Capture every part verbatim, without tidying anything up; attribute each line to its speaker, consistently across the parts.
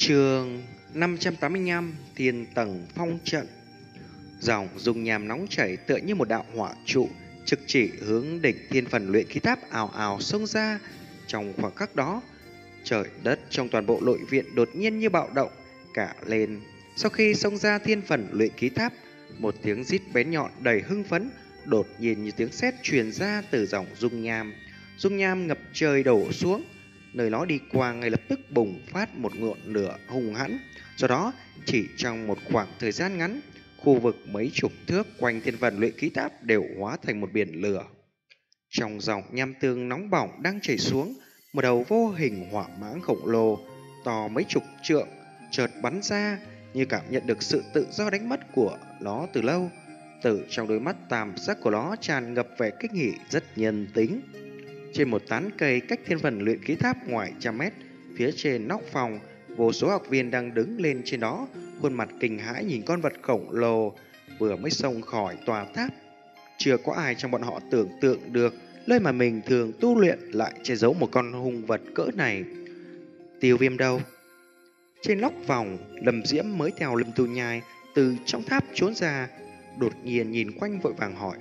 Speaker 1: Chương năm trăm tám mươi lăm Thiên Tầng Phong Trận. Dòng dung nham nóng chảy tựa như một đạo hỏa trụ trực chỉ hướng đỉnh thiên phần luyện khí tháp ào ào xông ra. Trong khoảng khắc đó, trời đất trong toàn bộ nội viện đột nhiên như bạo động cả lên. Sau khi xông ra thiên phần luyện khí tháp, một tiếng rít bén nhọn đầy hưng phấn đột nhiên như tiếng sét truyền ra từ dòng dung nham. Dung nham ngập trời đổ xuống, nơi nó đi qua ngay lập tức bùng phát một ngọn lửa hùng hãn. Do đó, chỉ trong một khoảng thời gian ngắn, khu vực mấy chục thước quanh thiên phần luyện khí tháp đều hóa thành một biển lửa. Trong dòng nham tương nóng bỏng đang chảy xuống, một đầu vô hình hỏa mãng khổng lồ to mấy chục trượng chợt bắn ra, như cảm nhận được sự tự do đánh mất của nó từ lâu. Từ trong đôi mắt tam sắc của nó tràn ngập vẻ kinh hỉ rất nhân tính. Trên một tán cây cách thiên phần luyện khí tháp ngoài trăm mét, phía trên nóc phòng, vô số học viên đang đứng lên trên đó, khuôn mặt kinh hãi nhìn con vật khổng lồ vừa mới xông khỏi tòa tháp. Chưa có ai trong bọn họ tưởng tượng được nơi mà mình thường tu luyện lại che giấu một con hung vật cỡ này. Tiêu Viêm đâu? Trên nóc phòng, Lâm Diễm mới theo Lâm Tu Nhai từ trong tháp trốn ra, đột nhiên nhìn quanh vội vàng hỏi.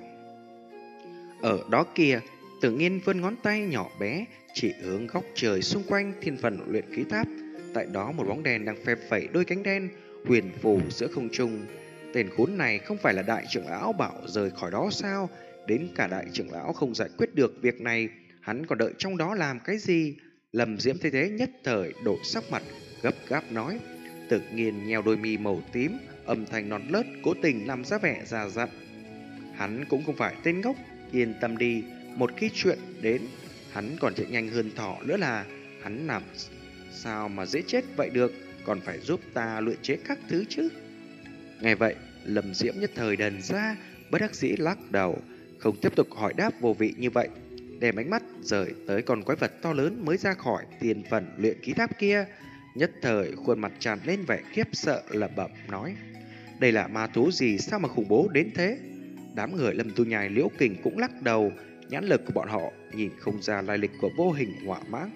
Speaker 1: Ở đó kia, Tử Nghiên vươn ngón tay nhỏ bé chỉ hướng góc trời xung quanh thiên phần luyện khí tháp. Tại đó một bóng đèn đang phe phẩy đôi cánh đen huyền phù giữa không trung. Tên khốn này không phải là đại trưởng lão bảo rời khỏi đó sao? Đến cả đại trưởng lão không giải quyết được việc này, hắn còn đợi trong đó làm cái gì? Lâm Diễm thấy thế nhất thời đổi sắc mặt, gấp gáp nói. Tử Nghiên nheo đôi mi màu tím, âm thanh non nớt cố tình làm ra vẻ già dặn. Hắn cũng không phải tên ngốc, yên tâm đi. Một khi chuyện đến, hắn còn chạy nhanh hơn thỏ nữa là hắn làm sao mà dễ chết vậy được, còn phải giúp ta luyện chế các thứ chứ. Nghe vậy, Lâm Diễm nhất thời đần ra, bất đắc dĩ lắc đầu, không tiếp tục hỏi đáp vô vị như vậy, đem ánh mắt rời tới con quái vật to lớn mới ra khỏi thiên phần luyện khí tháp kia. Nhất thời khuôn mặt tràn lên vẻ khiếp sợ lẩm bẩm nói: đây là ma thú gì sao mà khủng bố đến thế? Đám người Lâm Tu Nhai Liễu Kình cũng lắc đầu, nhãn lực của bọn họ nhìn không ra lai lịch của vô hình hỏa mãng.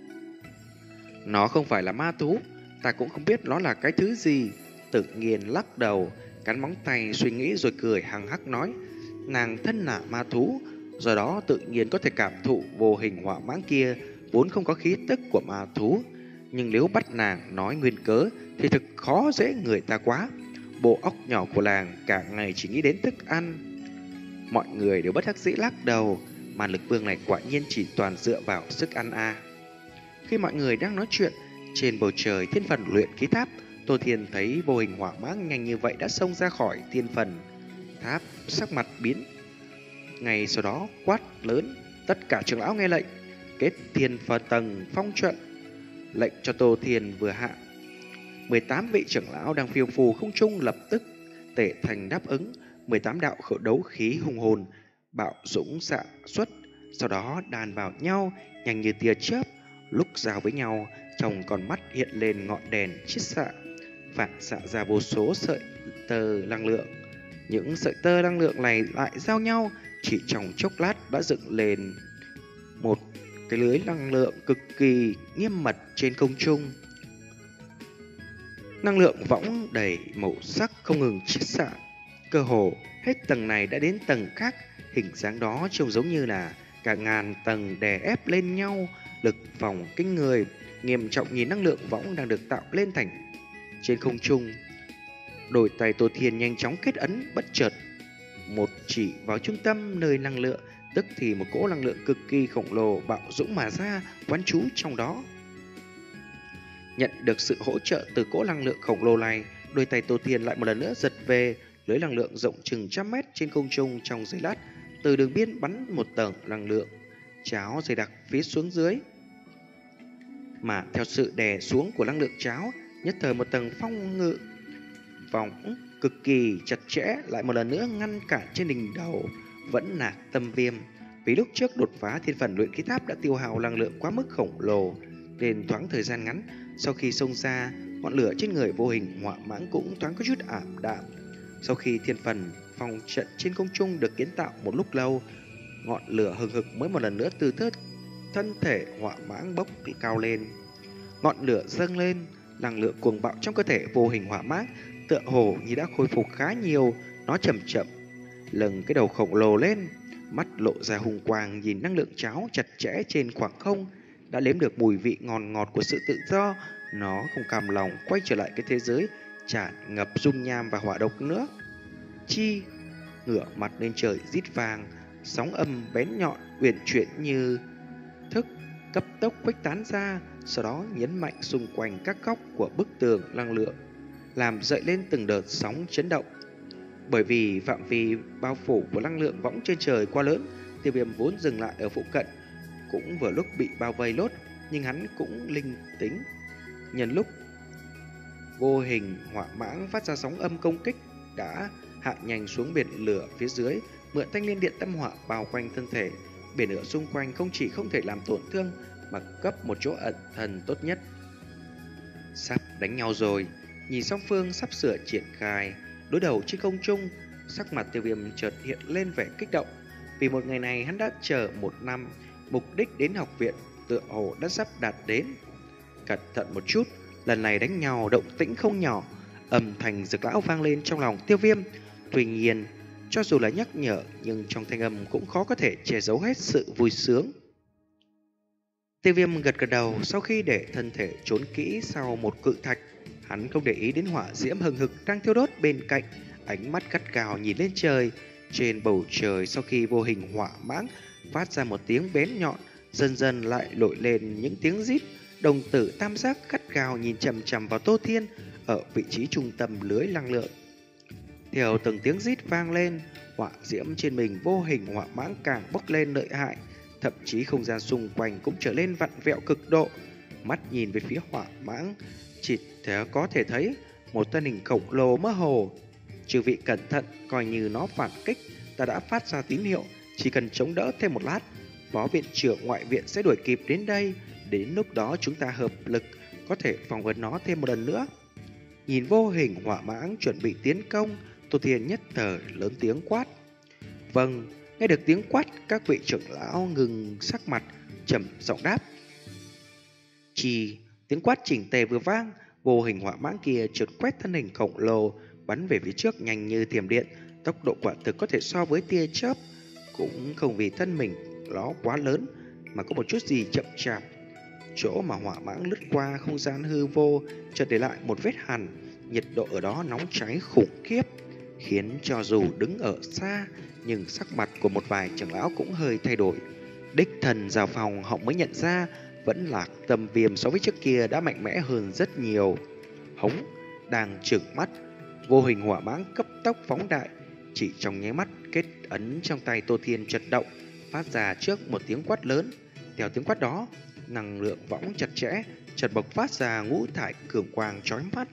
Speaker 1: Nó không phải là ma thú, ta cũng không biết nó là cái thứ gì. Tự nhiên lắc đầu, cắn móng tay suy nghĩ rồi cười hằng hắc nói. Nàng thân là ma thú, do đó tự nhiên có thể cảm thụ vô hình hỏa mãng kia vốn không có khí tức của ma thú. Nhưng nếu bắt nàng nói nguyên cớ thì thực khó dễ người ta quá. Bộ óc nhỏ của làng cả ngày chỉ nghĩ đến thức ăn. Mọi người đều bất đắc dĩ lắc đầu, mà lực vương này quả nhiên chỉ toàn dựa vào sức ăn a. Khi mọi người đang nói chuyện, trên bầu trời thiên phần luyện khí tháp, Tô Thiên thấy vô hình hỏa mãng nhanh như vậy đã xông ra khỏi thiên phần tháp, sắc mặt biến. Ngay sau đó quát lớn, tất cả trưởng lão nghe lệnh, kết thiên phần tầng phong trận. Lệnh cho Tô Thiên vừa hạ, mười tám vị trưởng lão đang phiêu phù không trung lập tức tể thành đáp ứng. Mười tám đạo khẩu đấu khí hùng hồn bạo dũng xạ xuất, sau đó đàn vào nhau nhanh như tia chớp. Lúc giao với nhau, trong con mắt hiện lên ngọn đèn chiết xạ, phản xạ ra vô số sợi tơ năng lượng. Những sợi tơ năng lượng này lại giao nhau, chỉ trong chốc lát đã dựng lên một cái lưới năng lượng cực kỳ nghiêm mật trên không trung. Năng lượng võng đầy màu sắc không ngừng chiết xạ, cơ hồ hết tầng này đã đến tầng khác. Hình dáng đó trông giống như là cả ngàn tầng đè ép lên nhau, lực phòng kinh người. Nghiêm trọng nhìn năng lượng võng đang được tạo lên thành trên không trung. Đôi tay Tô Thiên nhanh chóng kết ấn, bất chợt một chỉ vào trung tâm nơi năng lượng, tức thì một cỗ năng lượng cực kỳ khổng lồ bạo dũng mà ra, quán trú trong đó. Nhận được sự hỗ trợ từ cỗ năng lượng khổng lồ này, đôi tay Tô Thiên lại một lần nữa giật về. Lưới năng lượng rộng chừng trăm mét trên không trung trong giây lát, từ đường biên bắn một tầng năng lượng cháo dày đặc phía xuống dưới. Mà theo sự đè xuống của năng lượng cháo, nhất thời một tầng phong ngự vòng cực kỳ chặt chẽ lại một lần nữa ngăn cản trên đỉnh đầu vẫn nạc Tâm Viêm. Vì lúc trước đột phá thiên phần luyện khí tháp đã tiêu hao năng lượng quá mức khổng lồ, nên thoáng thời gian ngắn sau khi xông ra, ngọn lửa trên người vô hình hỏa mãng cũng thoáng có chút ảm đạm. Sau khi thiên phần phong trận trên không trung được kiến tạo một lúc lâu, ngọn lửa hừng hực mới một lần nữa từ thớt thân thể hỏa mãng bốc cao lên. Ngọn lửa dâng lên, Năng lượng cuồng bạo trong cơ thể vô hình hỏa mãng tựa hồ như đã khôi phục khá nhiều. Nó chậm chậm lâng cái đầu khổng lồ lên, mắt lộ ra hùng quang nhìn năng lượng cháo chặt chẽ trên khoảng không. Đã nếm được mùi vị ngon ngọt của sự tự do, nó không cam lòng quay trở lại cái thế giới tràn ngập dung nham và hỏa độc nữa. Chi ngửa mặt lên trời rít vàng, sóng âm bén nhọn uyển chuyển như thức cấp tốc khuếch tán ra, sau đó nhấn mạnh xung quanh các góc của bức tường năng lượng, làm dậy lên từng đợt sóng chấn động. Bởi vì phạm vi bao phủ của năng lượng võng trên trời quá lớn, Tiêu Viêm vốn dừng lại ở phụ cận cũng vừa lúc bị bao vây lốt, nhưng hắn cũng linh tính. Nhân lúc vô hình hỏa mãng phát ra sóng âm công kích, đã hạ nhanh xuống biển lửa phía dưới, mượn thanh liên điện tâm hỏa bao quanh thân thể. Biển lửa xung quanh không chỉ không thể làm tổn thương, mà cấp một chỗ ẩn thần tốt nhất. Sắp đánh nhau rồi, nhìn song phương sắp sửa triển khai đối đầu trên không trung, sắc mặt Tiêu Viêm chợt hiện lên vẻ kích động. Vì một ngày này hắn đã chờ một năm, mục đích đến học viện tựa hồ đã sắp đạt đến. Cẩn thận một chút, lần này đánh nhau động tĩnh không nhỏ, âm thanh rực lão vang lên trong lòng Tiêu Viêm. Tuy nhiên, cho dù là nhắc nhở, nhưng trong thanh âm cũng khó có thể che giấu hết sự vui sướng. Tiêu Viêm gật gật đầu sau khi để thân thể trốn kỹ sau một cự thạch. Hắn không để ý đến hỏa diễm hừng hực đang thiêu đốt bên cạnh, ánh mắt gắt gao nhìn lên trời. Trên bầu trời sau khi vô hình hỏa mãng phát ra một tiếng bén nhọn, dần dần lại nổi lên những tiếng rít. Đồng tử tam giác gắt gao nhìn chằm chằm vào Tô Thiên ở vị trí trung tâm lưới năng lượng. Theo từng tiếng rít vang lên, hỏa diễm trên mình vô hình hỏa mãng càng bốc lên lợi hại, thậm chí không gian xung quanh cũng trở lên vặn vẹo cực độ. Mắt nhìn về phía hỏa mãng, chỉ thể có thể thấy một thân hình khổng lồ mơ hồ. Chư vị cẩn thận, coi như nó phản kích, ta đã phát ra tín hiệu, chỉ cần chống đỡ thêm một lát, phó viện trưởng ngoại viện sẽ đuổi kịp đến đây. Đến lúc đó chúng ta hợp lực có thể phỏng vấn nó thêm một lần nữa. Nhìn vô hình hỏa mãng chuẩn bị tiến công, Tô Thiên nhất thời lớn tiếng quát. Vâng. Nghe được tiếng quát, các vị trưởng lão ngừng sắc mặt, trầm giọng đáp. Chỉ tiếng quát chỉnh tề vừa vang, vô hình hỏa mãng kia trượt quét thân hình khổng lồ, bắn về phía trước nhanh như thiểm điện, tốc độ quả thực có thể so với tia chớp. Cũng không vì thân mình nó quá lớn mà có một chút gì chậm chạp. Chỗ mà hỏa mãng lướt qua không gian hư vô chợt để lại một vết hằn, nhiệt độ ở đó nóng cháy khủng khiếp, khiến cho dù đứng ở xa, nhưng sắc mặt của một vài trưởng lão cũng hơi thay đổi. Đích thần vào phòng họ mới nhận ra vẫn là Tâm Viêm so với trước kia đã mạnh mẽ hơn rất nhiều. Hống đang trừng mắt, vô hình hỏa mãng cấp tốc phóng đại, chỉ trong nháy mắt kết ấn trong tay Tô Thiên chật động, phát ra trước một tiếng quát lớn. Theo tiếng quát đó, năng lượng võng chặt chẽ chợt bộc phát ra ngũ thải cường quang chói mắt.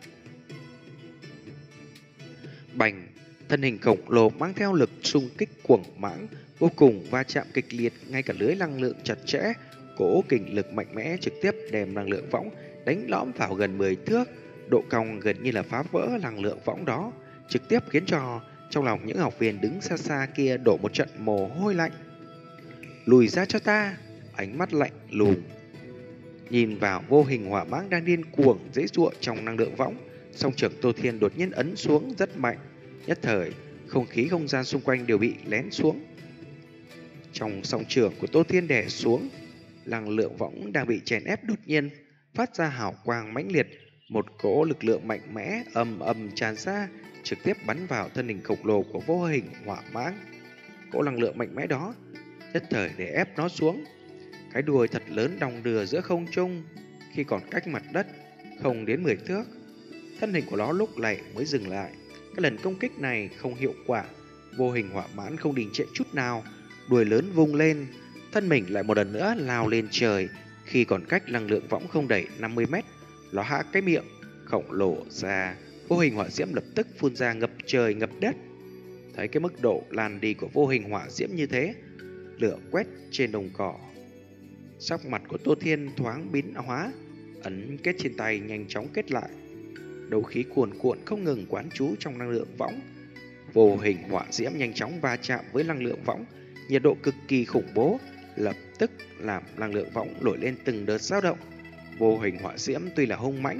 Speaker 1: Bành, thân hình khổng lồ mang theo lực xung kích cuồng mãng vô cùng va chạm kịch liệt, ngay cả lưới năng lượng chặt chẽ, cỗ kình lực mạnh mẽ trực tiếp đem năng lượng võng đánh lõm vào gần mười thước, độ cong gần như là phá vỡ năng lượng võng đó, trực tiếp khiến cho trong lòng những học viên đứng xa xa kia đổ một trận mồ hôi lạnh. Lùi ra cho ta! Ánh mắt lạnh lùng nhìn vào vô hình hỏa mãng đang điên cuồng dễ dụa trong năng lượng võng, song trưởng Tô Thiên đột nhiên ấn xuống rất mạnh, nhất thời không khí không gian xung quanh đều bị lén xuống. Trong song trưởng của Tô Thiên đè xuống, năng lượng võng đang bị chèn ép đột nhiên phát ra hào quang mãnh liệt, một cỗ lực lượng mạnh mẽ ầm ầm tràn ra, trực tiếp bắn vào thân hình khổng lồ của vô hình hỏa mãng. Cỗ năng lượng mạnh mẽ đó nhất thời để ép nó xuống. Cái đuôi thật lớn đong đưa giữa không trung, khi còn cách mặt đất không đến mười thước, thân hình của nó lúc này mới dừng lại. Cái lần công kích này không hiệu quả, vô hình hỏa mãn không đình trệ chút nào, đuôi lớn vung lên, thân mình lại một lần nữa lao lên trời. Khi còn cách năng lượng võng không đầy năm mươi mét, nó hạ cái miệng khổng lồ ra, vô hình hỏa diễm lập tức phun ra ngập trời ngập đất. Thấy cái mức độ lan đi của vô hình hỏa diễm như thế, lửa quét trên đồng cỏ, sắc mặt của Tô Thiên thoáng biến hóa, ấn kết trên tay nhanh chóng kết lại. Đấu khí cuồn cuộn không ngừng quán trú trong năng lượng võng. Vô hình hỏa diễm nhanh chóng va chạm với năng lượng võng, nhiệt độ cực kỳ khủng bố, lập tức làm năng lượng võng nổi lên từng đợt dao động. Vô hình hỏa diễm tuy là hung mãnh,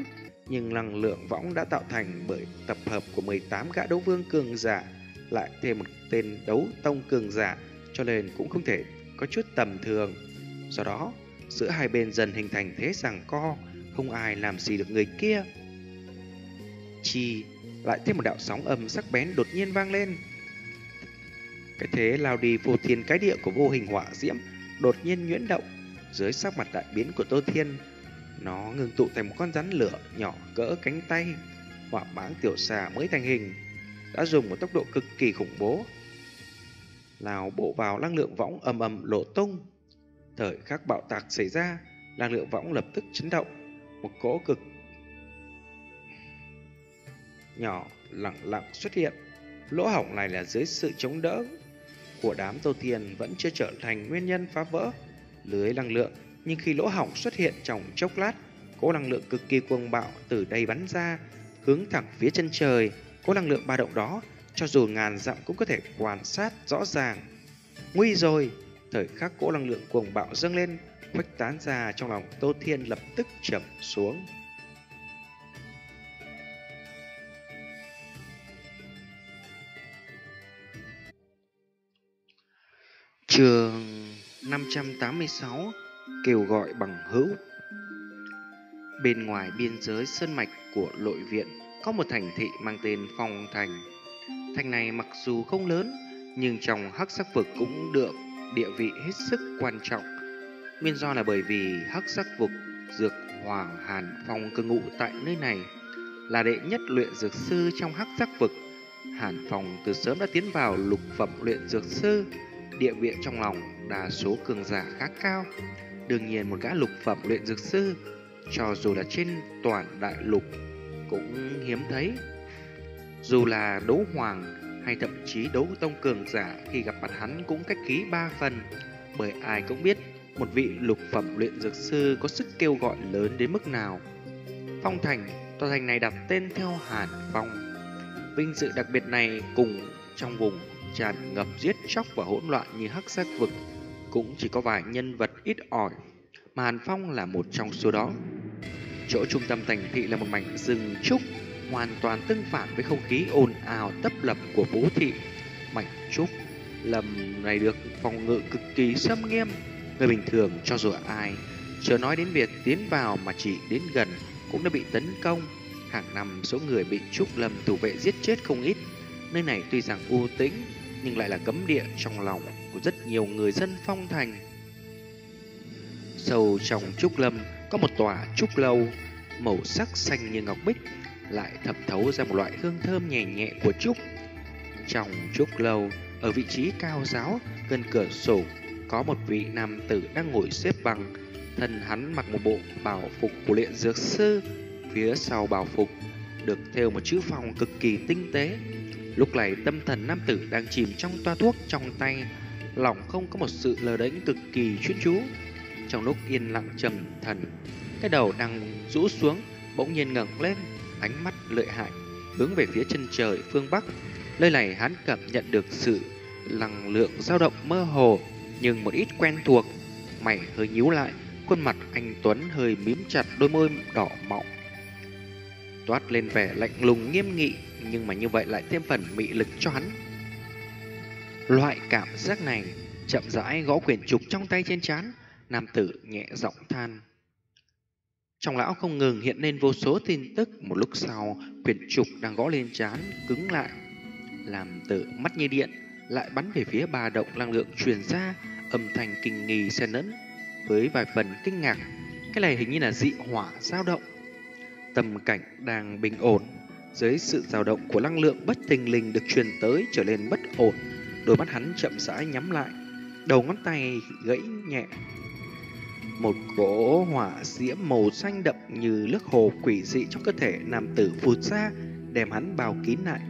Speaker 1: Nhưng năng lượng võng đã tạo thành bởi tập hợp của mười tám gã đấu vương cường giả, lại thêm một tên đấu tông cường giả, cho nên cũng không thể có chút tầm thường. Do đó, giữa hai bên dần hình thành thế giằng co, không ai làm gì được người kia. Chi, lại thêm một đạo sóng âm sắc bén đột nhiên vang lên. Cái thế lao đi vô thiên cái địa của vô hình hỏa diễm đột nhiên nhuyễn động. Dưới sắc mặt đại biến của Tô Thiên, nó ngừng tụ thành một con rắn lửa nhỏ cỡ cánh tay. Hỏa mãng tiểu xà mới thành hình đã dùng một tốc độ cực kỳ khủng bố, lao bộ vào năng lượng võng ầm ầm nổ tung. Thời khắc bạo tạc xảy ra, năng lượng võng lập tức chấn động, một cỗ cực nhỏ lặng lặng xuất hiện. Lỗ hổng này là dưới sự chống đỡ của đám Tô Thiên vẫn chưa trở thành nguyên nhân phá vỡ lưới năng lượng, nhưng khi lỗ hổng xuất hiện trong chốc lát, cỗ năng lượng cực kỳ cuồng bạo từ đây bắn ra, hướng thẳng phía chân trời. Cỗ năng lượng ba động đó, cho dù ngàn dặm cũng có thể quan sát rõ ràng. Nguy rồi! Thời khắc cỗ năng lượng cuồng bạo dâng lên, khuếch tán ra trong lòng Tô Thiên lập tức chậm xuống. Chương năm trăm tám mươi sáu, kêu gọi bằng hữu. Bên ngoài biên giới sơn mạch của Lội Viện có một thành thị mang tên Phong Thành. Thành này mặc dù không lớn, nhưng trong hắc sắc vực cũng được địa vị hết sức quan trọng. Nguyên do là bởi vì hắc sắc vực dược Hoàng Hàn Phong cư ngụ tại nơi này, là đệ nhất luyện dược sư trong hắc sắc vực. Hàn Phong từ sớm đã tiến vào lục phẩm luyện dược sư, địa vị trong lòng đa số cường giả khá cao. Đương nhiên một gã lục phẩm luyện dược sư, cho dù là trên toàn đại lục, cũng hiếm thấy. Dù là đấu hoàng hay thậm chí đấu tông cường giả, khi gặp mặt hắn cũng cách khí ba phần. Bởi ai cũng biết một vị lục phẩm luyện dược sư có sức kêu gọi lớn đến mức nào. Phong Thành, tòa thành này đặt tên theo Hàn Phong. Vinh dự đặc biệt này cùng trong vùng tràn ngập giết chóc và hỗn loạn như hắc sắc vực cũng chỉ có vài nhân vật ít ỏi, mà Hàn Phong là một trong số đó. Chỗ trung tâm thành thị là một mảnh rừng trúc, hoàn toàn tương phản với không khí ồn ào tấp lập của phố thị. Mảnh trúc lầm này được phòng ngự cực kỳ xâm nghiêm, người bình thường cho dù ai, chưa nói đến việc tiến vào mà chỉ đến gần cũng đã bị tấn công. Hàng năm số người bị trúc lâm thủ vệ giết chết không ít. Nơi này tuy rằng u tĩnh nhưng lại là cấm địa trong lòng của rất nhiều người dân Phong Thành. Sâu trong trúc lâm có một tòa trúc lâu, màu sắc xanh như ngọc bích, lại thẩm thấu ra một loại hương thơm nhẹ nhẹ của trúc. Trong trúc lâu, ở vị trí cao ráo gần cửa sổ, có một vị nam tử đang ngồi xếp bằng. Thân hắn mặc một bộ bào phục của luyện dược sư, phía sau bào phục được thêu một chữ phong cực kỳ tinh tế. Lúc này tâm thần nam tử đang chìm trong toa thuốc trong tay, lòng không có một sự lờ đánh cực kỳ chuyên chú. Trong lúc yên lặng trầm thần, cái đầu đang rũ xuống bỗng nhiên ngẩng lên, ánh mắt lợi hại hướng về phía chân trời phương bắc. Nơi này hắn cảm nhận được sự năng lượng dao động mơ hồ nhưng một ít quen thuộc. Mày hơi nhíu lại, khuôn mặt anh tuấn hơi mím chặt, đôi môi đỏ mọng toát lên vẻ lạnh lùng nghiêm nghị, nhưng mà như vậy lại thêm phần mị lực cho hắn. Loại cảm giác này chậm rãi gõ quyển trục trong tay trên trán, nam tử nhẹ giọng than. Trong lão không ngừng hiện lên vô số tin tức. Một lúc sau, quyển trục đang gõ lên trán cứng lại, làm tử mắt như điện lại bắn về phía ba động năng lượng truyền ra, âm thanh kinh nghi xen lẫn với vài phần kinh ngạc. Cái này hình như là dị hỏa dao động. Tâm cảnh đang bình ổn, dưới sự dao động của năng lượng bất thình lình được truyền tới trở nên bất ổn. Đôi mắt hắn chậm rãi nhắm lại, đầu ngón tay gãy nhẹ. Một cỗ hỏa diễm màu xanh đậm như nước hồ quỷ dị trong cơ thể nam tử phụt ra, đem hắn bao kín lại.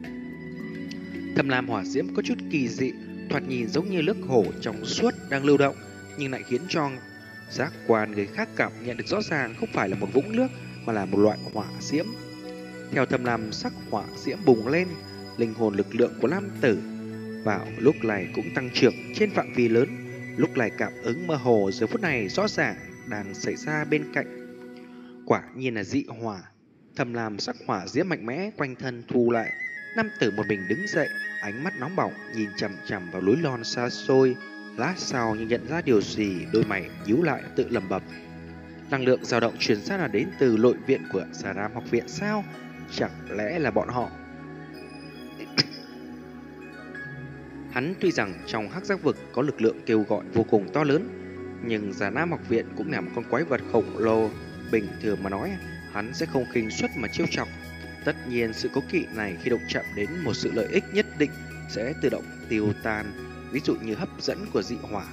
Speaker 1: Thâm lam hỏa diễm có chút kỳ dị, thoạt nhìn giống như nước hồ trong suốt đang lưu động, nhưng lại khiến cho giác quan người khác cảm nhận được rõ ràng không phải là một vũng nước mà là một loại hỏa diễm. Theo thâm lam sắc hỏa diễm bùng lên, linh hồn lực lượng của nam tử vào lúc này cũng tăng trưởng trên phạm vi lớn. Lúc này cảm ứng mơ hồ giờ phút này rõ ràng đang xảy ra bên cạnh. Quả nhiên là dị hỏa. thầm làm sắc hỏa diễm mạnh mẽ quanh thân thu lại. Nam tử một mình đứng dậy, ánh mắt nóng bỏng nhìn chằm chằm vào núi non xa xôi. Lát sau như nhận ra điều gì, đôi mày nhíu lại tự lẩm bẩm. Năng lượng dao động truyền ra là đến từ nội viện của Xà Ram học viện sao? Chẳng lẽ là bọn họ? Hắn tuy rằng trong hắc giác vực có lực lượng kêu gọi vô cùng to lớn, nhưng Già Nam học viện cũng là một con quái vật khổng lồ. Bình thường mà nói, hắn sẽ không khinh suất mà trêu chọc. Tất nhiên sự cố kỵ này khi động chạm đến một sự lợi ích nhất định sẽ tự động tiêu tan, ví dụ như hấp dẫn của dị hỏa.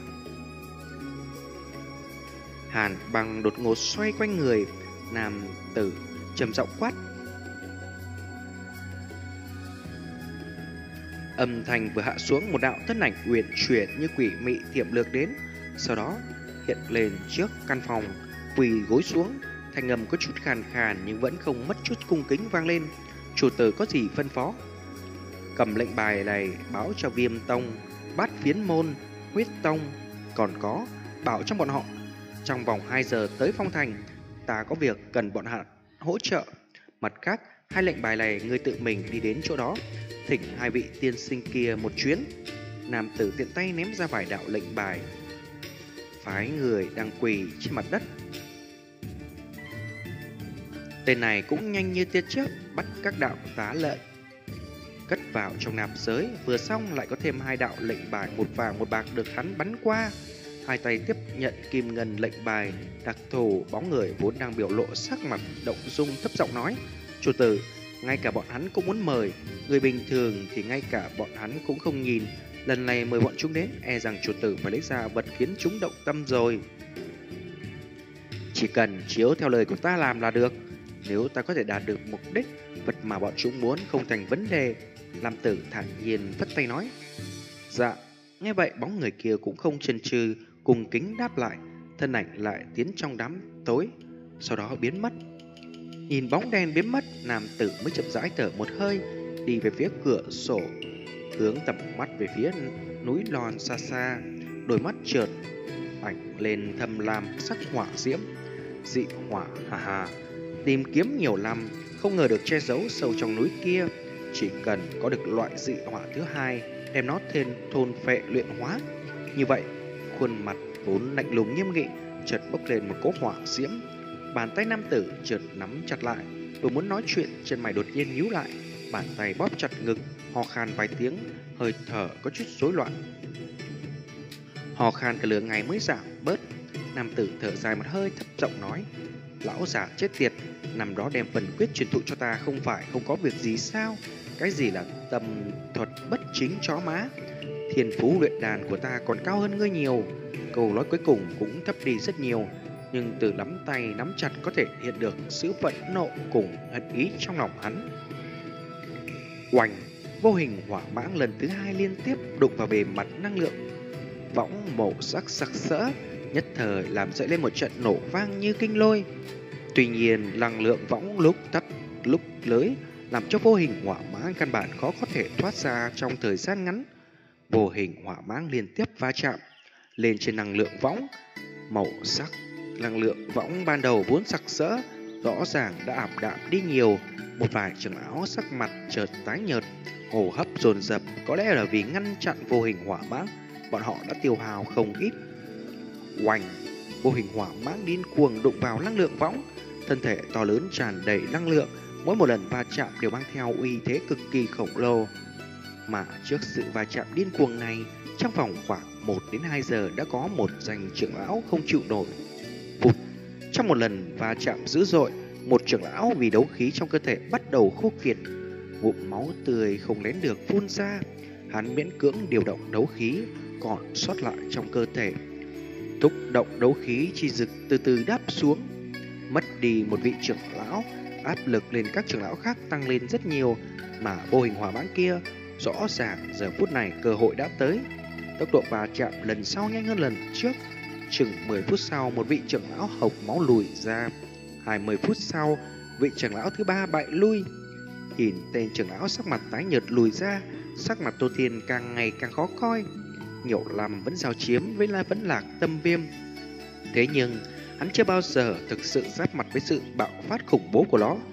Speaker 1: Hàn Băng đột ngột xoay quanh người nam tử, trầm giọng quát. Âm thanh vừa hạ xuống, một đạo thân ảnh uyển chuyển như quỷ mị tiềm lược đến, sau đó hiện lên trước căn phòng, quỳ gối xuống. Thanh âm có chút khàn khàn nhưng vẫn không mất chút cung kính vang lên. Chủ tử có gì phân phó? Cầm lệnh bài này báo cho Viêm Tông, Bát Phiến Môn, Huyết Tông, còn có bảo cho bọn họ trong vòng hai giờ tới Phong Thành. Ta có việc cần bọn họ hỗ trợ. Mặt khác, hai lệnh bài này ngươi tự mình đi đến chỗ đó, thỉnh hai vị tiên sinh kia một chuyến. Nam tử tiện tay ném ra vài đạo lệnh bài, phái người đang quỳ trên mặt đất. Tên này cũng nhanh như tia chớp bắt các đạo tá lệnh cất vào trong nạp giới. Vừa xong lại có thêm hai đạo lệnh bài một vàng một bạc được hắn bắn qua. Hai tay tiếp nhận kim ngân lệnh bài đặc thù. Bóng người vốn đang biểu lộ sắc mặt động dung thấp giọng nói: Chủ tử, ngay cả bọn hắn cũng muốn mời. Người bình thường thì ngay cả bọn hắn cũng không nhìn. Lần này mời bọn chúng đến, e rằng chủ tử phải lấy ra vật khiến chúng động tâm rồi. Chỉ cần chiếu theo lời của ta làm là được. Nếu ta có thể đạt được mục đích, vật mà bọn chúng muốn không thành vấn đề. Nam tử thản nhiên vất tay nói: Dạ. Nghe vậy bóng người kia cũng không chần chừ, cùng kính đáp lại. Thân ảnh lại tiến trong đám tối, sau đó biến mất. Nhìn bóng đen biến mất, nam tử mới chậm rãi thở một hơi, đi về phía cửa sổ, hướng tầm mắt về phía núi non xa xa. Đôi mắt chợt ảnh lên thâm lam sắc hỏa diễm. Dị hỏa, hà hà. Tìm kiếm nhiều năm, không ngờ được che giấu sâu trong núi kia. Chỉ cần có được loại dị hỏa thứ hai, đem nó thêm thôn phệ luyện hóa. Như vậy, khuôn mặt vốn lạnh lùng nghiêm nghị chợt bốc lên một cỗ hỏa diễm. Bàn tay nam tử chợt nắm chặt lại, vừa muốn nói chuyện, chân mày đột nhiên nhíu lại, bàn tay bóp chặt ngực, ho khan vài tiếng, hơi thở có chút rối loạn. Ho khan cả lửa ngày mới giảm bớt. Nam tử thở dài một hơi, thấp giọng nói: Lão già chết tiệt, nằm đó đem phần quyết truyền thụ cho ta không phải không có việc gì sao? Cái gì là tâm thuật bất chính chó má? Thiên phú luyện đàn của ta còn cao hơn ngươi nhiều. Câu nói cuối cùng cũng thấp đi rất nhiều, nhưng từ nắm tay nắm chặt có thể hiện được sự phẫn nộ cùng hận ý trong lòng hắn. Oanh, vô hình hỏa mãng lần thứ hai liên tiếp đụng vào bề mặt năng lượng võng màu sắc sặc sỡ, nhất thời làm dậy lên một trận nổ vang như kinh lôi. Tuy nhiên, năng lượng võng lúc tắt lúc lới, làm cho vô hình hỏa mãng căn bản khó có thể thoát ra trong thời gian ngắn. Vô hình hỏa mãng liên tiếp va chạm lên trên năng lượng võng. Màu sắc năng lượng võng ban đầu vốn sặc sỡ, rõ ràng đã ảm đạm đi nhiều. Một vài trưởng lão sắc mặt chợt tái nhợt, hô hấp dồn dập. Có lẽ là vì ngăn chặn vô hình hỏa mãng, bọn họ đã tiêu hao không ít. Oanh, vô hình hỏa mãng điên cuồng đụng vào năng lượng võng. Thân thể to lớn tràn đầy năng lượng, mỗi một lần va chạm đều mang theo uy thế cực kỳ khổng lồ. Mà trước sự va chạm điên cuồng này, trong vòng khoảng một đến hai giờ đã có một danh trưởng lão không chịu nổi. Vụt, trong một lần va chạm dữ dội, một trưởng lão vì đấu khí trong cơ thể bắt đầu khô kiệt, ngụm máu tươi không nén được phun ra. Hắn miễn cưỡng điều động đấu khí còn sót lại trong cơ thể, thúc động đấu khí chi dực từ từ đáp xuống. Mất đi một vị trưởng lão, áp lực lên các trưởng lão khác tăng lên rất nhiều. Mà vô hình hỏa mãng kia rõ ràng giờ phút này cơ hội đã tới. Tốc độ va chạm lần sau nhanh hơn lần trước. Chừng mười phút sau, một vị trưởng lão hộc máu lùi ra. hai mươi phút sau, vị trưởng lão thứ ba bại lui. Nhìn tên trưởng lão sắc mặt tái nhợt lùi ra, sắc mặt Tô Thiên càng ngày càng khó coi. Nhiều năm vẫn giao chiếm với La Vấn Lạc Tâm Viêm, thế nhưng hắn chưa bao giờ thực sự giáp mặt với sự bạo phát khủng bố của nó.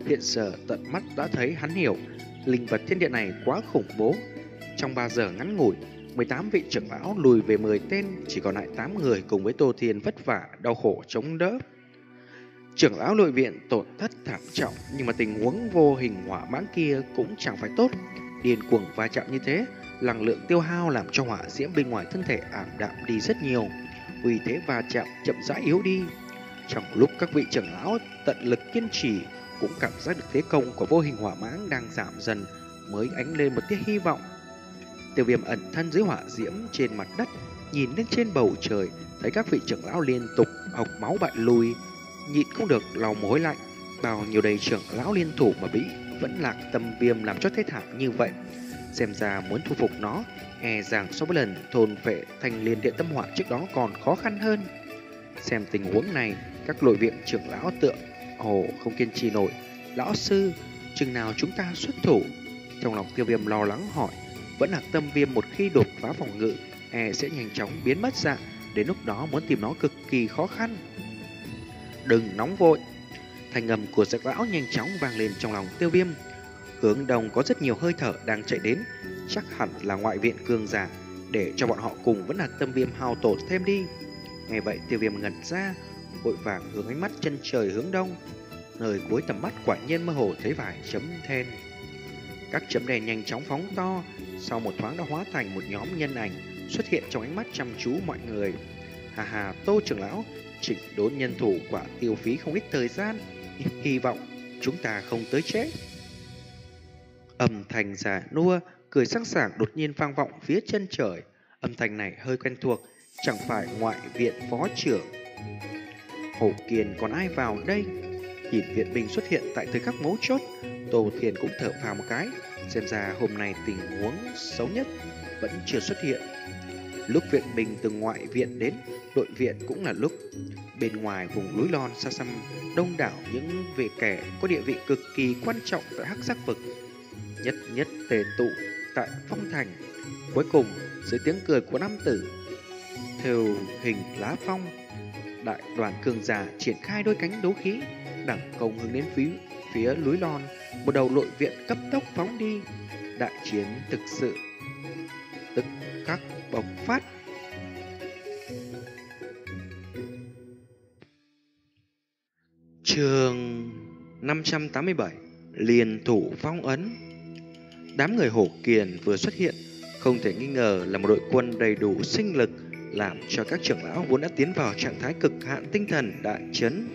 Speaker 1: Hiện giờ tận mắt đã thấy hắn hiểu, linh vật thiên địa này quá khủng bố. Trong ba giờ ngắn ngủi, mười tám vị trưởng lão lùi về mười tên, chỉ còn lại tám người cùng với Tô Thiên vất vả, đau khổ chống đỡ. Trưởng lão nội viện tổn thất thảm trọng, nhưng mà tình huống vô hình hỏa mãng kia cũng chẳng phải tốt. Điên cuồng va chạm như thế, năng lượng tiêu hao làm cho hỏa diễm bên ngoài thân thể ảm đạm đi rất nhiều, vì thế va chạm chậm rãi yếu đi. Trong lúc các vị trưởng lão tận lực kiên trì, cũng cảm giác được thế công của vô hình hỏa mãng đang giảm dần, mới ánh lên một tia hy vọng. Tiêu Viêm ẩn thân dưới hỏa diễm trên mặt đất, nhìn lên trên bầu trời, thấy các vị trưởng lão liên tục hộc máu bại lui, nhịn không được lòng mồ hôi lạnh. Bao nhiêu đầy trưởng lão liên thủ mà bị vẫn lạc tâm viêm làm cho thế thảm như vậy. Xem ra muốn thu phục nó, e rằng so với lần thôn phệ thành liên điện tâm hỏa trước đó còn khó khăn hơn. Xem tình huống này, các nội viện trưởng lão tựa hồ không kiên trì nổi. Lão sư, chừng nào chúng ta xuất thủ? Trong lòng Tiêu Viêm lo lắng hỏi. Vẫn lạc tâm viêm một khi đột phá phòng ngự, e sẽ nhanh chóng biến mất dạng. Đến lúc đó muốn tìm nó cực kỳ khó khăn. Đừng nóng vội. Thành âm của giặc lão nhanh chóng vang lên trong lòng Tiêu Viêm. Hướng đông có rất nhiều hơi thở đang chạy đến, chắc hẳn là ngoại viện cường giả, để cho bọn họ cùng vẫn là tâm viêm hao tổn thêm đi. Nghe vậy Tiêu Viêm ngẩn ra, vội vàng hướng ánh mắt chân trời hướng đông. Nơi cuối tầm mắt quả nhiên mơ hồ thấy vài chấm đen. Các chấm đen nhanh chóng phóng to, sau một thoáng đã hóa thành một nhóm nhân ảnh xuất hiện trong ánh mắt chăm chú mọi người. Hà hà, Tô trưởng lão, chỉnh đốn nhân thủ quả tiêu phí không ít thời gian, hy vọng chúng ta không tới chết. Âm thanh già nua cười sắc sảng đột nhiên vang vọng phía chân trời. Âm thanh này hơi quen thuộc, chẳng phải ngoại viện phó trưởng Hổ Kiền còn ai vào đây? Nhìn viện binh xuất hiện tại thời khắc mấu chốt, Tô Thiên cũng thở phào một cái. Xem ra hôm nay tình huống xấu nhất vẫn chưa xuất hiện. Lúc viện binh từ ngoại viện đến nội viện cũng là lúc bên ngoài vùng núi non xa xăm đông đảo những vị kẻ có địa vị cực kỳ quan trọng tại Hắc Giác vực nhất nhất tề tụ tại Phong Thành. Cuối cùng dưới tiếng cười của nam tử thêu hình lá phong, đại đoàn cường giả triển khai đôi cánh đấu khí, đẳng công hướng đến phía phía núi non. Một đầu nội viện cấp tốc phóng đi. Đại chiến thực sự tức khắc bộc phát. Chương năm trăm tám mươi bảy, liên thủ phong ấn. Đám người Hổ Kiền vừa xuất hiện, không thể nghi ngờ là một đội quân đầy đủ sinh lực, làm cho các trưởng lão vốn đã tiến vào trạng thái cực hạn tinh thần đại chấn.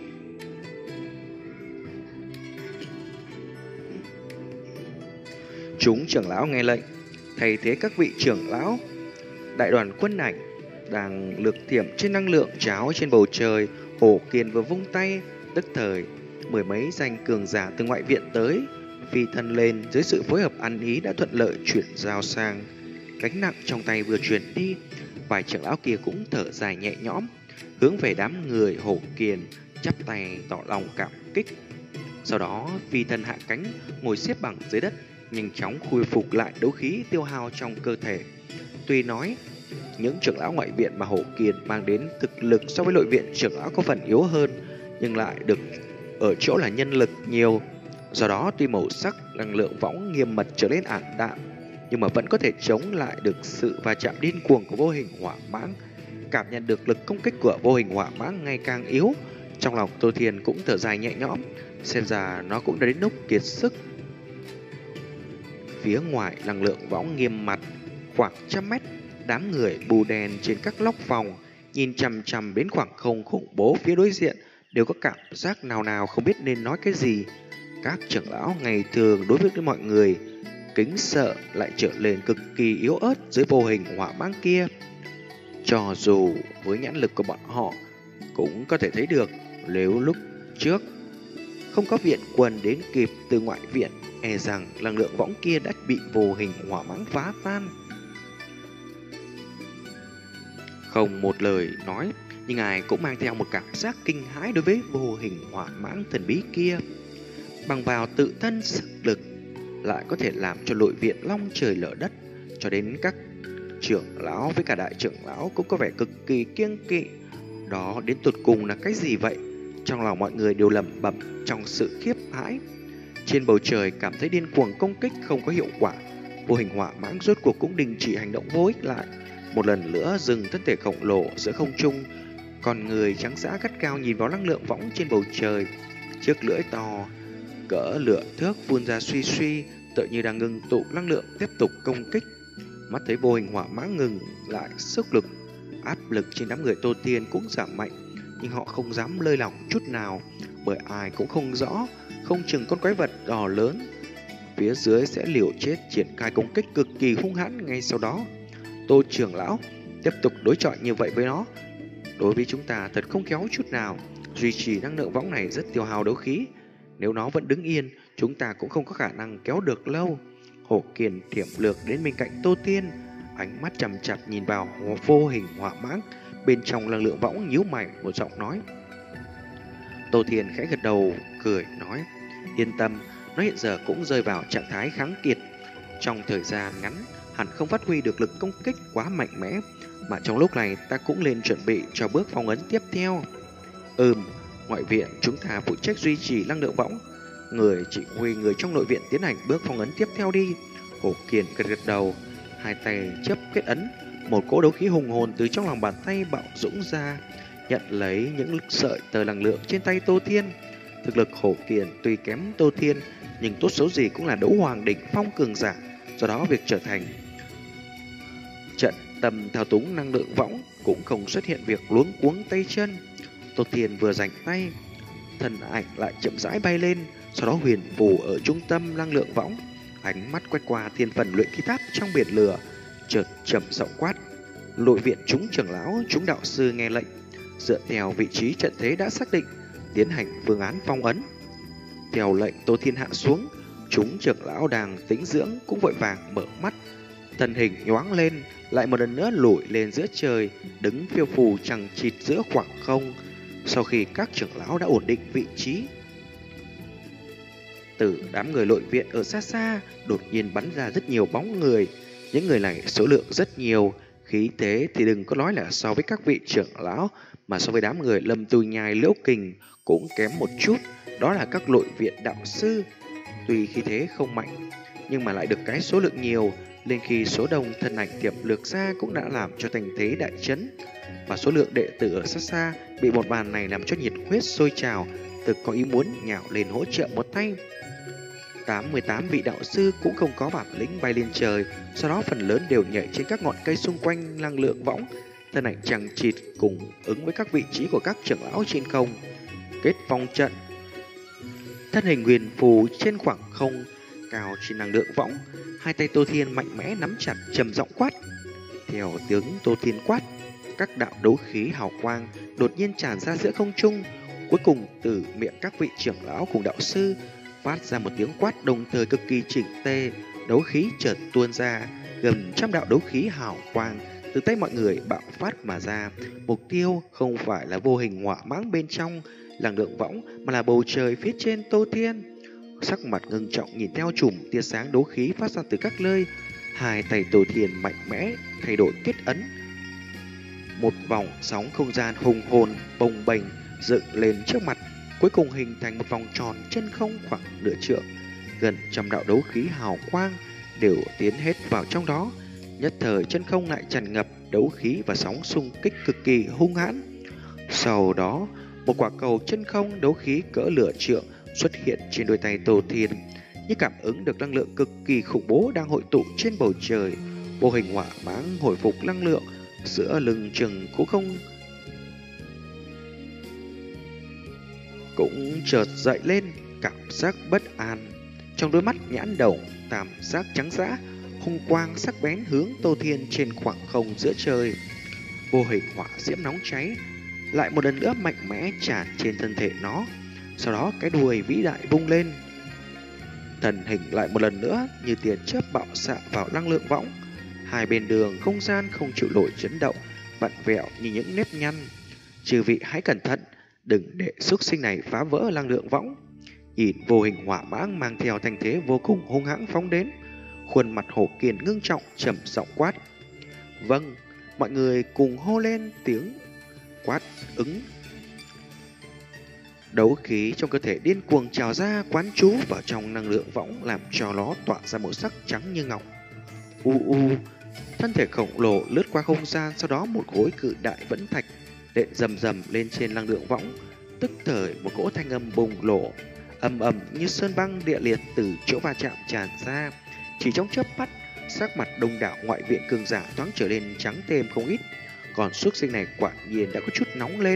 Speaker 1: Chúng trưởng lão nghe lệnh, thay thế các vị trưởng lão. Đại đoàn quân ảnh đang lược thiểm trên năng lượng cháo trên bầu trời. Hổ Kiền vừa vung tay, tức thời mười mấy danh cường giả từ ngoại viện tới, phi thân lên. Dưới sự phối hợp ăn ý đã thuận lợi chuyển giao sang. Gánh nặng trong tay vừa chuyển đi, vài trưởng lão kia cũng thở dài nhẹ nhõm, hướng về đám người Hổ Kiền chắp tay tỏ lòng cảm kích. Sau đó phi thân hạ cánh, ngồi xếp bằng dưới đất, nhanh chóng khôi phục lại đấu khí tiêu hao trong cơ thể. Tuy nói những trưởng lão ngoại viện mà Hổ Kiền mang đến thực lực so với nội viện trưởng lão có phần yếu hơn, nhưng lại được ở chỗ là nhân lực nhiều. Do đó tuy màu sắc năng lượng võng nghiêm mật trở nên ảm đạm, nhưng mà vẫn có thể chống lại được sự va chạm điên cuồng của vô hình hỏa mãng. Cảm nhận được lực công kích của vô hình hỏa mãng ngày càng yếu, trong lòng Tô Thiên cũng thở dài nhẹ nhõm, xem ra nó cũng đã đến lúc kiệt sức. Phía ngoài năng lượng võng nghiêm mặt khoảng trăm mét, đám người bù đèn trên các lóc phòng nhìn chằm chằm đến khoảng không khủng bố phía đối diện, đều có cảm giác nào nào không biết nên nói cái gì. Các trưởng lão ngày thường đối với mọi người kính sợ lại trở lên cực kỳ yếu ớt dưới vô hình hỏa mãng kia. Cho dù với nhãn lực của bọn họ cũng có thể thấy được, nếu lúc trước không có viện quân đến kịp từ ngoại viện, e rằng năng lượng võng kia đã bị vô hình hỏa mãng phá tan. Không một lời nói, nhưng ai cũng mang theo một cảm giác kinh hãi đối với vô hình hỏa mãng thần bí kia. Bằng vào tự thân sức lực lại có thể làm cho nội viện long trời lở đất, cho đến các trưởng lão với cả đại trưởng lão cũng có vẻ cực kỳ kiêng kỵ. Đó đến tột cùng là cái gì vậy? Trong lòng mọi người đều lẩm bẩm trong sự khiếp hãi. trên bầu trời cảm thấy điên cuồng công kích không có hiệu quả. Vô hình hỏa mãng rốt cuộc cũng đình chỉ hành động vô ích lại, một lần nữa dừng thân thể khổng lồ giữa không trung. Còn người trắng dã gắt cao nhìn vào năng lượng võng trên bầu trời, chiếc lưỡi to cỡ lửa thước phun ra suy suy, tựa như đang ngừng tụ năng lượng tiếp tục công kích. Mắt thấy vô hình hỏa mãng ngừng lại sức lực, áp lực trên đám người Tô Thiên cũng giảm mạnh, nhưng họ không dám lơi lỏng chút nào, bởi ai cũng không rõ, không chừng con quái vật đỏ lớn phía dưới sẽ liều chết triển khai công kích cực kỳ hung hãn ngay sau đó. Tô trưởng lão tiếp tục đối chọi như vậy với nó, đối với chúng ta thật không khéo chút nào. Duy trì năng lượng võng này rất tiêu hao đấu khí, nếu nó vẫn đứng yên, chúng ta cũng không có khả năng kéo được lâu. Hổ Kiền thiểm lược đến bên cạnh Tô Tiên, ánh mắt chằm chằm nhìn vào vô hình hỏa mãng bên trong năng lượng võng, nhíu mày một giọng nói. Tô Thiên khẽ gật đầu cười nói: yên tâm, nó hiện giờ cũng rơi vào trạng thái kháng kiệt, trong thời gian ngắn hẳn không phát huy được lực công kích quá mạnh mẽ, mà trong lúc này ta cũng nên chuẩn bị cho bước phong ấn tiếp theo. Ừm, ngoại viện chúng ta phụ trách duy trì năng lượng võng, người chỉ huy người trong nội viện tiến hành bước phong ấn tiếp theo đi. Hổ Kiền gật gật đầu, hai tay chấp kết ấn, một cỗ đấu khí hùng hồn từ trong lòng bàn tay bạo dũng ra, nhận lấy những sợi tờ năng lượng trên tay Tô Thiên. Thực lực Hổ Kiền tuy kém Tô Thiên, nhưng tốt xấu gì cũng là đấu hoàng đỉnh phong cường giả, do đó việc trở thành trận tầm thao túng năng lượng võng cũng không xuất hiện việc luống cuống tay chân. Tô Thiên vừa giành tay, thân ảnh lại chậm rãi bay lên, sau đó huyền phù ở trung tâm năng lượng võng, ánh mắt quét qua thiên phần luyện khí tháp trong biển lửa, chợt trầm giọng quát: nội viện chúng trưởng lão, chúng đạo sư nghe lệnh, dựa theo vị trí trận thế đã xác định, tiến hành phương án phong ấn. Theo lệnh Tô Thiên hạ xuống, chúng trưởng lão đang tĩnh dưỡng cũng vội vàng mở mắt, thân hình nhoáng lên, lại một lần nữa lủi lên giữa trời, đứng phiêu phù chằng chịt giữa khoảng không. Sau khi các trưởng lão đã ổn định vị trí, từ đám người nội viện ở xa xa đột nhiên bắn ra rất nhiều bóng người. Những người này số lượng rất nhiều, khí thế thì đừng có nói là so với các vị trưởng lão, mà so với đám người Lâm Tu Nhai, Liễu Kình cũng kém một chút. Đó là các nội viện đạo sư, tuy khí thế không mạnh nhưng mà lại được cái số lượng nhiều, nên khi số đông thân ảnh tiệp lược ra cũng đã làm cho tình thế đại chấn. Và số lượng đệ tử ở xa xa bị một màn này làm cho nhiệt huyết sôi trào, thực có ý muốn nhào lên hỗ trợ một tay. Tám mươi tám vị đạo sư cũng không có bản lĩnh bay lên trời, sau đó phần lớn đều nhảy trên các ngọn cây xung quanh năng lượng võng, thân ảnh chằng chịt cùng ứng với các vị trí của các trưởng lão trên không. Kết phong trận, thân hình huyền phù trên khoảng không cao trên năng lượng võng, hai tay Tô Thiên mạnh mẽ nắm chặt, trầm giọng quát. Theo tiếng Tô Thiên quát, các đạo đấu khí hào quang đột nhiên tràn ra giữa không trung, cuối cùng từ miệng các vị trưởng lão cùng đạo sư phát ra một tiếng quát đồng thời cực kỳ chỉnh tề, đấu khí chợt tuôn ra, gần trăm đạo đấu khí hào quang từ tay mọi người bạo phát mà ra. Mục tiêu không phải là vô hình hỏa mãng bên trong năng lượng võng, mà là bầu trời phía trên Tô Thiên. Sắc mặt ngưng trọng nhìn theo chùm tia sáng đấu khí phát ra từ các nơi, hai tay Tô Thiên mạnh mẽ thay đổi kết ấn, một vòng sóng không gian hùng hồn bồng bềnh dựng lên trước mặt, cuối cùng hình thành một vòng tròn chân không khoảng nửa trượng. Gần trăm đạo đấu khí hào quang đều tiến hết vào trong đó, nhất thời chân không lại tràn ngập đấu khí và sóng xung kích cực kỳ hung hãn. Sau đó, một quả cầu chân không đấu khí cỡ lửa trượng xuất hiện trên đôi tay Tô Thiên, như cảm ứng được năng lượng cực kỳ khủng bố đang hội tụ trên bầu trời. Vô hình hỏa mãng hồi phục năng lượng giữa lưng chừng cũng không cũng chợt dậy lên, cảm giác bất an. Trong đôi mắt nhãn đầu tam giác trắng dã, hung quang sắc bén hướng Tô Thiên trên khoảng không giữa trời. Vô hình hỏa diễm nóng cháy lại một lần nữa mạnh mẽ tràn trên thân thể nó, sau đó cái đuôi vĩ đại vung lên, thân hình lại một lần nữa như tia chớp bạo xạ vào năng lượng võng. Hai bên đường không gian không chịu nổi chấn động, vặn vẹo như những nếp nhăn. Chư vị hãy cẩn thận, đừng để xúc sinh này phá vỡ năng lượng võng. Nhìn vô hình hỏa mãng mang theo thanh thế vô cùng hung hãng phóng đến, khuôn mặt Hổ Kiền ngưng trọng trầm giọng quát. Vâng, mọi người cùng hô lên tiếng quát ứng. Đấu khí trong cơ thể điên cuồng trào ra, quán trú vào trong năng lượng võng, làm cho nó tỏa ra màu sắc trắng như ngọc. U u, thân thể khổng lồ lướt qua không gian, sau đó một khối cự đại vẫn thạch đệm rầm rầm lên trên năng lượng võng. Tức thời một cỗ thanh âm bùng nổ, ầm ầm như sơn băng địa liệt từ chỗ va chạm tràn ra. Chỉ trong chớp mắt, sắc mặt đông đảo ngoại viện cường giả thoáng trở nên trắng thêm không ít. Còn xuất sinh này quả nhiên đã có chút nóng lên.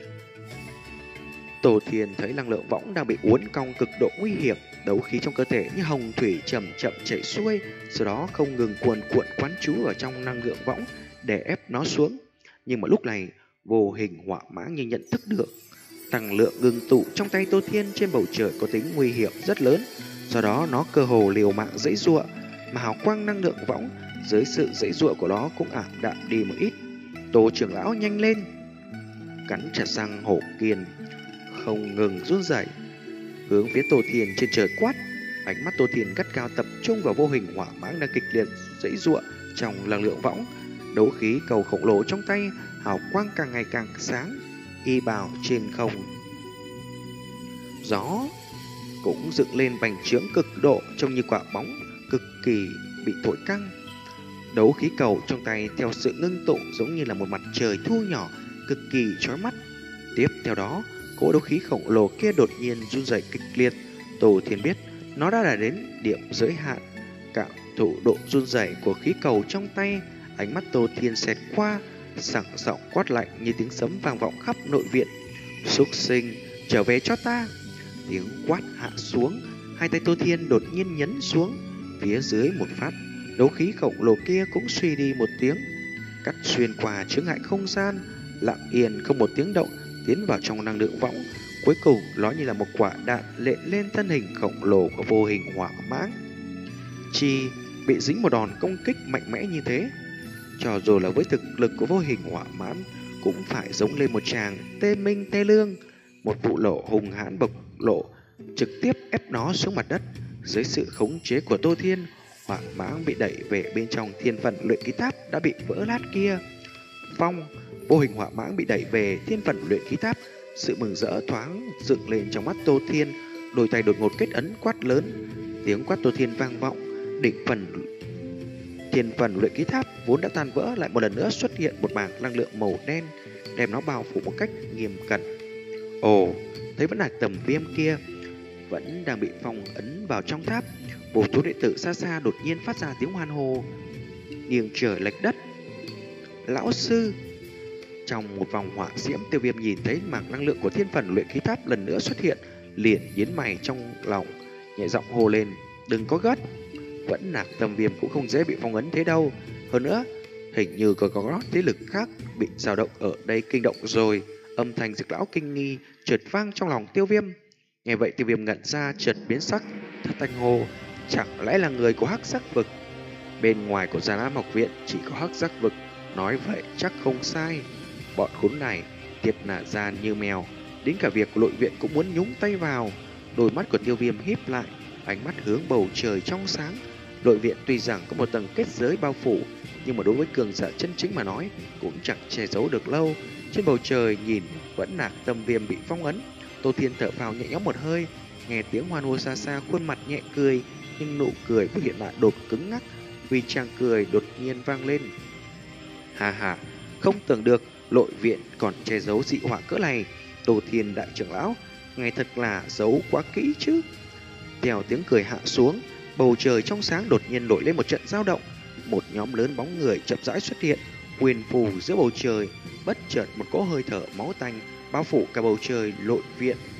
Speaker 1: Tô Thiên thấy năng lượng võng đang bị uốn cong cực độ nguy hiểm, đấu khí trong cơ thể như hồng thủy chậm chậm chảy xuôi, sau đó không ngừng cuồn cuộn quán trú ở trong năng lượng võng để ép nó xuống. Nhưng mà lúc này, vô hình hỏa mãng như nhận thức được năng lượng ngưng tụ trong tay Tô Thiên trên bầu trời có tính nguy hiểm rất lớn. Do đó nó cơ hồ liều mạng giãy giụa, mà hào quang năng lượng võng dưới sự giãy giụa của nó cũng ảm đạm đi một ít. Tô trưởng lão nhanh lên, cắn chặt răng hổ kiên, không ngừng run rẩy, hướng phía Tô Thiên trên trời quát. Ánh mắt Tô Thiên gắt cao tập trung vào vô hình hỏa mãng đang kịch liệt giãy giụa trong năng lượng võng. Đấu khí cầu khổng lồ trong tay, hào quang càng ngày càng sáng, y bào trên không gió cũng dựng lên bành trướng cực độ, trông như quả bóng cực kỳ bị thổi căng. Đấu khí cầu trong tay theo sự ngưng tụ giống như là một mặt trời thu nhỏ, cực kỳ chói mắt. Tiếp theo đó, cỗ đấu khí khổng lồ kia đột nhiên run rẩy kịch liệt. Tô Thiên biết nó đã đạt đến điểm giới hạn, cảm thụ độ run rẩy của khí cầu trong tay. Ánh mắt Tô Thiên xẹt qua, sảng giọng quát lạnh như tiếng sấm vang vọng khắp nội viện. Súc sinh, trở về cho ta! Tiếng quát hạ xuống, hai tay Tô Thiên đột nhiên nhấn xuống. Phía dưới một phát, đấu khí khổng lồ kia cũng suy đi một tiếng, cắt xuyên qua chướng ngại không gian, lặng yên không một tiếng động tiến vào trong năng lượng võng. Cuối cùng nó như là một quả đạn lện lên thân hình khổng lồ của vô hình hỏa mãng. Chi bị dính một đòn công kích mạnh mẽ như thế, cho dù là với thực lực của vô hình hỏa mãn cũng phải giống lên một tràng tê minh tê lương. Một vụ nổ hùng hãn bộc lộ, trực tiếp ép nó xuống mặt đất. Dưới sự khống chế của Tô Thiên, hỏa mãng bị đẩy về bên trong thiên phần luyện khí tháp đã bị vỡ nát kia. Phong, vô hình hỏa mãng bị đẩy về thiên phần luyện khí tháp. Sự mừng rỡ thoáng dựng lên trong mắt Tô Thiên, đôi tay đột ngột kết ấn quát lớn. Tiếng quát Tô Thiên vang vọng, đỉnh phần thiên phần luyện khí tháp vốn đã tan vỡ lại một lần nữa xuất hiện một mảng năng lượng màu đen, đem nó bao phủ một cách nghiêm cẩn. Ồ, thấy vẫn là tầm viêm kia vẫn đang bị phong ấn vào trong tháp. Vô số đệ tử xa xa đột nhiên phát ra tiếng hoan hô, nghiêng trời lệch đất. Lão sư! Trong một vòng hỏa diễm, Tiêu Viêm nhìn thấy mảng năng lượng của thiên phần luyện khí tháp lần nữa xuất hiện, liền nhíu mày trong lòng, nhẹ giọng hô lên, đừng có gấp. Vẫn nạc Tầm Viêm cũng không dễ bị phong ấn thế đâu. Hơn nữa, hình như còn có thế lực khác bị dao động ở đây kinh động rồi. Âm thanh Dực lão kinh nghi chợt vang trong lòng Tiêu Viêm. Nghe vậy Tiêu Viêm ngẩn ra, chợt biến sắc, thất thanh hô, chẳng lẽ là người của Hắc Giác vực? Bên ngoài của Già Lam học viện chỉ có Hắc Giác vực, nói vậy chắc không sai. Bọn khốn này thiệt là gian như mèo, đến cả việc của nội viện cũng muốn nhúng tay vào. Đôi mắt của Tiêu Viêm híp lại, ánh mắt hướng bầu trời trong sáng. Nội viện tuy rằng có một tầng kết giới bao phủ, nhưng mà đối với cường giả chân chính mà nói cũng chẳng che giấu được lâu. Trên bầu trời nhìn vẫn là Tầm Viêm bị phong ấn. Tô Thiên thở phào nhẹ nhõm một hơi, nghe tiếng hoan hô xa xa, khuôn mặt nhẹ cười, nhưng nụ cười của hiện lại đột cứng ngắc vì chàng cười đột nhiên vang lên. Hà hà, không tưởng được nội viện còn che giấu dị hỏa cỡ này. Tô Thiên đại trưởng lão, ngày thật là giấu quá kỹ chứ. Theo tiếng cười hạ xuống, bầu trời trong sáng đột nhiên nổi lên một trận dao động. Một nhóm lớn bóng người chậm rãi xuất hiện, huyền phù giữa bầu trời. Bất chợt một cỗ hơi thở máu tanh bao phủ cả bầu trời nội viện.